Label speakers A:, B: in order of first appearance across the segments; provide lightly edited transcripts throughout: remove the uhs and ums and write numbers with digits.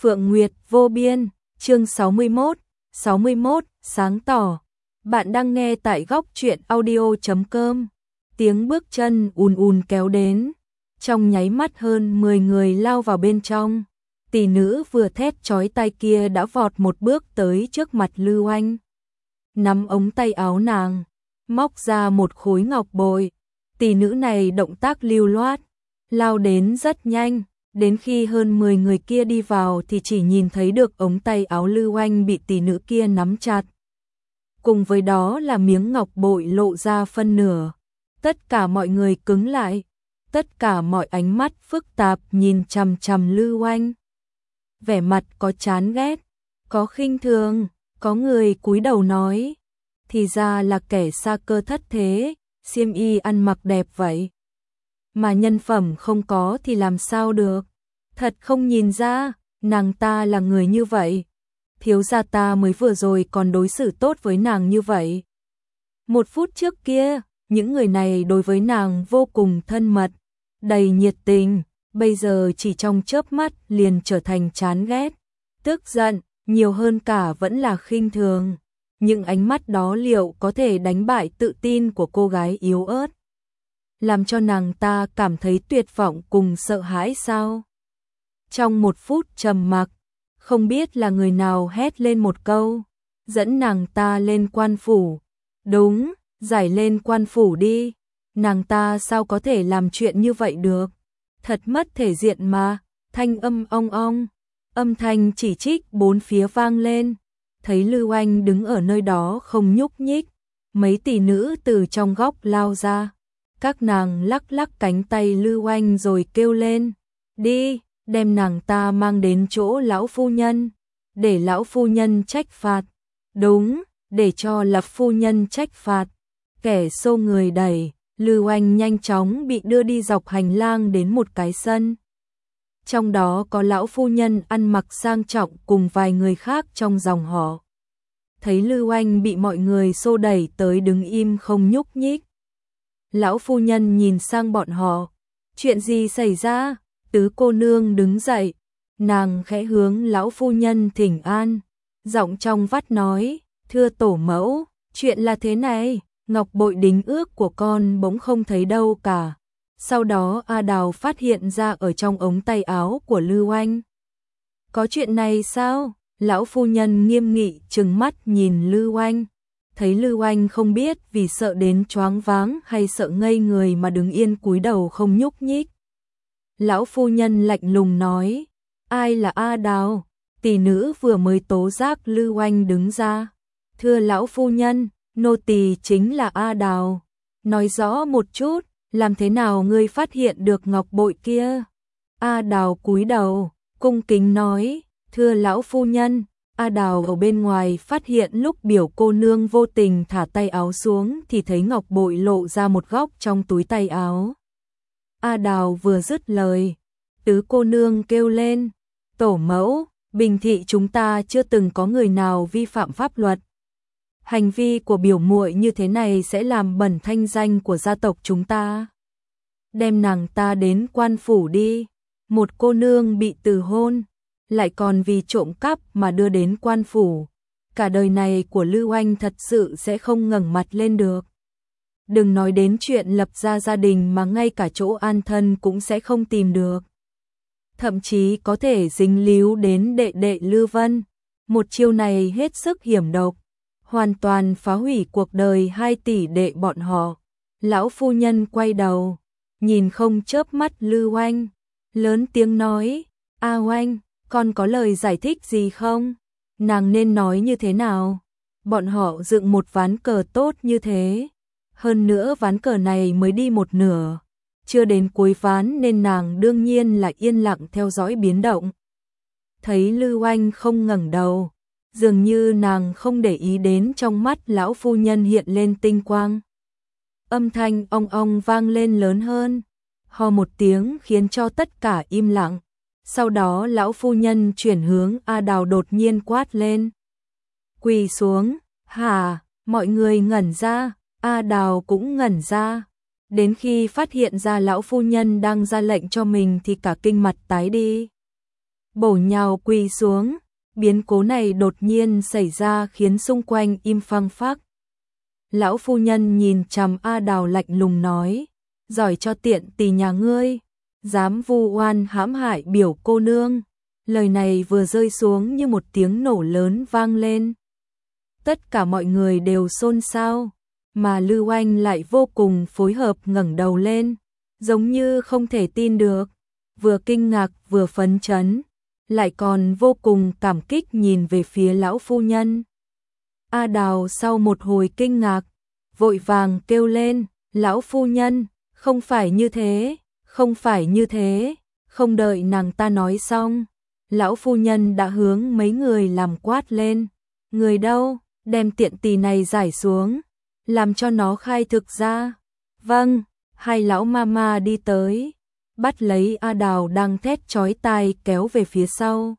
A: Phượng Nguyệt vô biên, chương 61, sáng tỏ. Bạn đang nghe tại góc truyện audio.com. Tiếng bước chân ùn ùn kéo đến, trong nháy mắt hơn 10 người lao vào bên trong. Tỷ nữ vừa thét chói tai kia đã vọt một bước tới trước mặt Lưu Anh. Nắm ống tay áo nàng, móc ra một khối ngọc bội. Tỷ nữ này động tác lưu loát, lao đến rất nhanh. Đến khi hơn 10 người kia đi vào thì chỉ nhìn thấy được ống tay áo Lưu Anh bị tỷ nữ kia nắm chặt. Cùng với đó là miếng ngọc bội lộ ra phân nửa. Tất cả mọi người cứng lại, tất cả mọi ánh mắt phức tạp nhìn chằm chằm Lưu Anh. Vẻ mặt có chán ghét, có khinh thường, có người cúi đầu nói, thì ra là kẻ sa cơ thất thế, xiêm y ăn mặc đẹp vậy. Mà nhân phẩm không có thì làm sao được. Thật không nhìn ra, nàng ta là người như vậy. Thiếu gia ta mới vừa rồi còn đối xử tốt với nàng như vậy. Một phút trước kia, những người này đối với nàng vô cùng thân mật, đầy nhiệt tình, bây giờ chỉ trong chớp mắt liền trở thành chán ghét, tức giận, nhiều hơn cả vẫn là khinh thường. Những ánh mắt đó liệu có thể đánh bại tự tin của cô gái yếu ớt, làm cho nàng ta cảm thấy tuyệt vọng cùng sợ hãi sao? Trong một phút trầm mặc, không biết là người nào hét lên một câu, dẫn nàng ta lên quan phủ. Đúng, giải lên quan phủ đi. Nàng ta sao có thể làm chuyện như vậy được? Thật mất thể diện mà. Thanh âm ong ong, âm thanh chỉ trích bốn phía vang lên. Thấy Lưu Anh đứng ở nơi đó không nhúc nhích, mấy tỷ nữ từ trong góc lao ra. Các nàng lắc lắc cánh tay Lưu Anh rồi kêu lên, đi, đem nàng ta mang đến chỗ lão phu nhân, để lão phu nhân trách phạt. Đúng, để cho Lập phu nhân trách phạt. Kẻ xô người đẩy, Lưu Anh nhanh chóng bị đưa đi dọc hành lang đến một cái sân. Trong đó có lão phu nhân ăn mặc sang trọng cùng vài người khác trong dòng họ. Thấy Lưu Anh bị mọi người xô đẩy tới đứng im không nhúc nhích. Lão phu nhân nhìn sang bọn họ, chuyện gì xảy ra? Tứ cô nương đứng dậy, nàng khẽ hướng lão phu nhân thỉnh an, giọng trong vắt nói, thưa tổ mẫu, chuyện là thế này, ngọc bội đính ước của con bỗng không thấy đâu cả. Sau đó A Đào phát hiện ra ở trong ống tay áo của Lưu Anh. Có chuyện này sao? Lão phu nhân nghiêm nghị trừng mắt nhìn Lưu Anh. Thấy Lưu Anh không biết vì sợ đến choáng váng hay sợ ngây người mà đứng yên cúi đầu không nhúc nhích. Lão phu nhân lạnh lùng nói, ai là A Đào? Tỷ nữ vừa mới tố giác Lưu Anh đứng ra. Thưa lão phu nhân, nô tỳ chính là A Đào. Nói rõ một chút, làm thế nào ngươi phát hiện được ngọc bội kia? A Đào cúi đầu, cung kính nói, thưa lão phu nhân, A Đào ở bên ngoài phát hiện lúc biểu cô nương vô tình thả tay áo xuống thì thấy ngọc bội lộ ra một góc trong túi tay áo. A Đào vừa dứt lời, tứ cô nương kêu lên, tổ mẫu, Bình thị chúng ta chưa từng có người nào vi phạm pháp luật. Hành vi của biểu muội như thế này sẽ làm bẩn thanh danh của gia tộc chúng ta. Đem nàng ta đến quan phủ đi. Một cô nương bị từ hôn, lại còn vì trộm cắp mà đưa đến quan phủ. Cả đời này của Lưu Anh thật sự sẽ không ngẩng mặt lên được. Đừng nói đến chuyện lập ra gia đình mà ngay cả chỗ an thân cũng sẽ không tìm được. Thậm chí có thể dính líu đến đệ đệ Lưu Vân. Một chiêu này hết sức hiểm độc, hoàn toàn phá hủy cuộc đời hai tỷ đệ bọn họ. Lão phu nhân quay đầu, nhìn không chớp mắt Lưu Anh, lớn tiếng nói, A Oanh, con có lời giải thích gì không? Nàng nên nói như thế nào? Bọn họ dựng một ván cờ tốt như thế. Hơn nữa ván cờ này mới đi một nửa, chưa đến cuối ván nên nàng đương nhiên là yên lặng theo dõi biến động. Thấy Lưu Anh không ngẩng đầu, dường như nàng không để ý đến trong mắt lão phu nhân hiện lên tinh quang. Âm thanh ong ong vang lên lớn hơn, ho một tiếng khiến cho tất cả im lặng. Sau đó lão phu nhân chuyển hướng A Đào đột nhiên quát lên, quỳ xuống. Hả? Mọi người ngẩn ra, A Đào cũng ngẩn ra. Đến khi phát hiện ra lão phu nhân đang ra lệnh cho mình thì cả kinh mặt tái đi. bổ nhào quỳ xuống. Biến cố này đột nhiên xảy ra khiến xung quanh im phăng phắc. Lão phu nhân nhìn chằm A Đào lạnh lùng nói, giỏi cho tiện tỳ nhà ngươi, dám vu oan hãm hại biểu cô nương. Lời này vừa rơi xuống như một tiếng nổ lớn vang lên. Tất cả mọi người đều xôn xao, mà Lư Oanh lại vô cùng phối hợp ngẩng đầu lên, giống như không thể tin được, vừa kinh ngạc vừa phấn chấn, lại còn vô cùng cảm kích nhìn về phía lão phu nhân. A Đào sau một hồi kinh ngạc, vội vàng kêu lên, lão phu nhân, không phải như thế, không phải như thế. Không đợi nàng ta nói xong, lão phu nhân đã hướng mấy người làm quát lên, người đâu, đem tiện tỳ này giải xuống, làm cho nó khai thực ra. Vâng, hai lão mama đi tới, bắt lấy A Đào đang thét chói tai kéo về phía sau.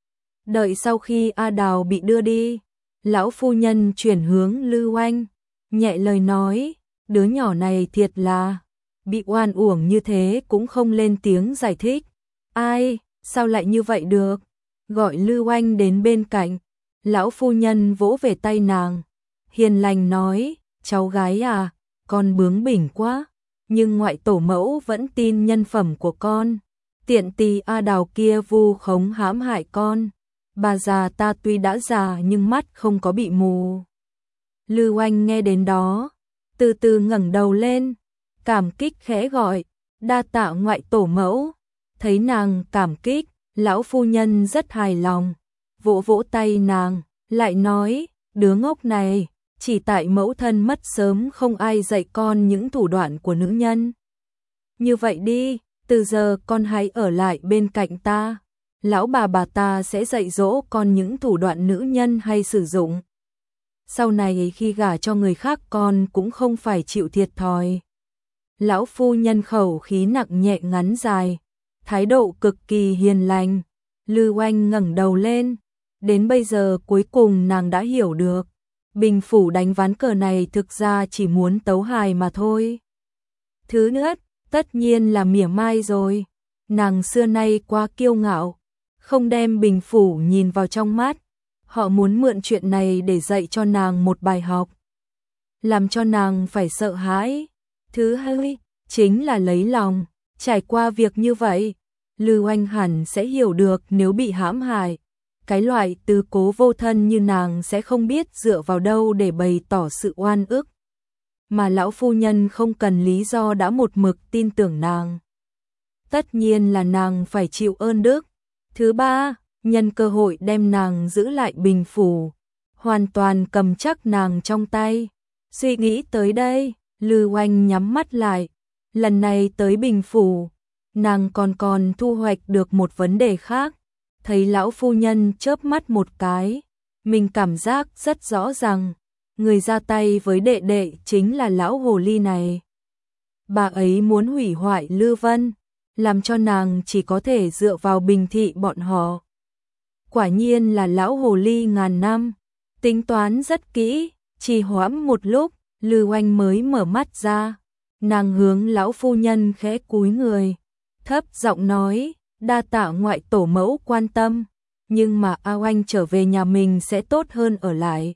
A: Đợi sau khi A Đào bị đưa đi, lão phu nhân chuyển hướng Lư Oanh, nhẹ lời nói, đứa nhỏ này thiệt là bị oan uổng như thế cũng không lên tiếng giải thích. Ai, sao lại như vậy được? Gọi Lư Oanh đến bên cạnh, lão phu nhân vỗ về tay nàng, hiền lành nói, cháu gái à, con bướng bỉnh quá, nhưng ngoại tổ mẫu vẫn tin nhân phẩm của con. Tiện tỳ A Đào kia vu khống hãm hại con. Bà già ta tuy đã già nhưng mắt không có bị mù. Lư Oanh nghe đến đó, từ từ ngẩng đầu lên, cảm kích khẽ gọi, đa tạ ngoại tổ mẫu. Thấy nàng cảm kích, lão phu nhân rất hài lòng, vỗ vỗ tay nàng, lại nói, đứa ngốc này, chỉ tại mẫu thân mất sớm không ai dạy con những thủ đoạn của nữ nhân. Như vậy đi, từ giờ con hãy ở lại bên cạnh ta, lão bà ta sẽ dạy dỗ con những thủ đoạn nữ nhân hay sử dụng. Sau này khi gả cho người khác con cũng không phải chịu thiệt thòi. Lão phu nhân khẩu khí nặng nhẹ ngắn dài, thái độ cực kỳ hiền lành. Lư Oanh ngẩng đầu lên, đến bây giờ cuối cùng nàng đã hiểu được, Bình phủ đánh ván cờ này thực ra chỉ muốn tấu hài mà thôi. Thứ nhất, tất nhiên là mỉa mai rồi, nàng xưa nay quá kiêu ngạo, không đem Bình phủ nhìn vào trong mắt, họ muốn mượn chuyện này để dạy cho nàng một bài học, làm cho nàng phải sợ hãi. Thứ hai, chính là lấy lòng, trải qua việc như vậy, Lư Oanh hẳn sẽ hiểu được nếu bị hãm hại, cái loại tứ cố vô thân như nàng sẽ không biết dựa vào đâu để bày tỏ sự oan ức. Mà lão phu nhân không cần lý do đã một mực tin tưởng nàng. Tất nhiên là nàng phải chịu ơn đức. Thứ ba, nhân cơ hội đem nàng giữ lại Bình phủ, hoàn toàn cầm chắc nàng trong tay. Suy nghĩ tới đây, Lư Oanh nhắm mắt lại. Lần này tới Bình phủ, nàng còn thu hoạch được một vấn đề khác. Thấy lão phu nhân chớp mắt một cái, mình cảm giác rất rõ rằng người ra tay với đệ đệ chính là lão hồ ly này. Bà ấy muốn hủy hoại Lư Vân, làm cho nàng chỉ có thể dựa vào Bình thị bọn họ. Quả nhiên là lão hồ ly ngàn năm, tính toán rất kỹ. Trì hoãn một lúc, Lư Oanh mới mở mắt ra, nàng hướng lão phu nhân khẽ cúi người, thấp giọng nói, đa tạ ngoại tổ mẫu quan tâm, nhưng mà A Oanh trở về nhà mình sẽ tốt hơn ở lại.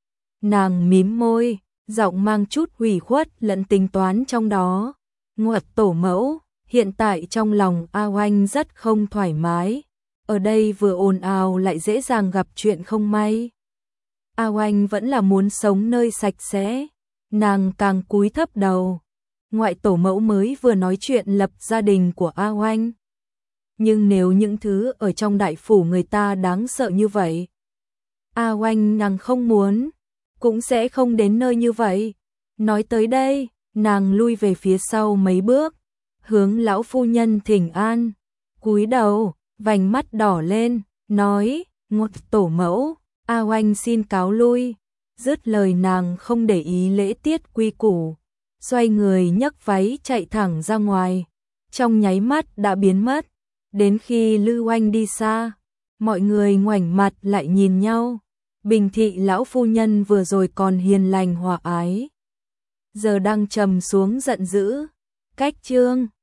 A: Nàng mím môi, giọng mang chút ủy khuất lẫn tính toán trong đó. Ngoại tổ mẫu, hiện tại trong lòng A Oanh rất không thoải mái, ở đây vừa ồn ào lại dễ dàng gặp chuyện không may. A Oanh vẫn là muốn sống nơi sạch sẽ, nàng càng cúi thấp đầu. Ngoại tổ mẫu mới vừa nói chuyện lập gia đình của A Oanh. Nhưng nếu những thứ ở trong đại phủ người ta đáng sợ như vậy, A Oanh nàng không muốn, cũng sẽ không đến nơi như vậy. Nói tới đây, nàng lui về phía sau mấy bước, hướng lão phu nhân thỉnh an, cúi đầu, vành mắt đỏ lên, nói, ngoại tổ mẫu, A Oanh xin cáo lui. Dứt lời nàng không để ý lễ tiết quy củ, xoay người nhấc váy chạy thẳng ra ngoài, trong nháy mắt đã biến mất. Đến khi Lư Oanh đi xa, mọi người ngoảnh mặt lại nhìn nhau. Bình thị lão phu nhân vừa rồi còn hiền lành hòa ái, giờ đang trầm xuống giận dữ. Cách chương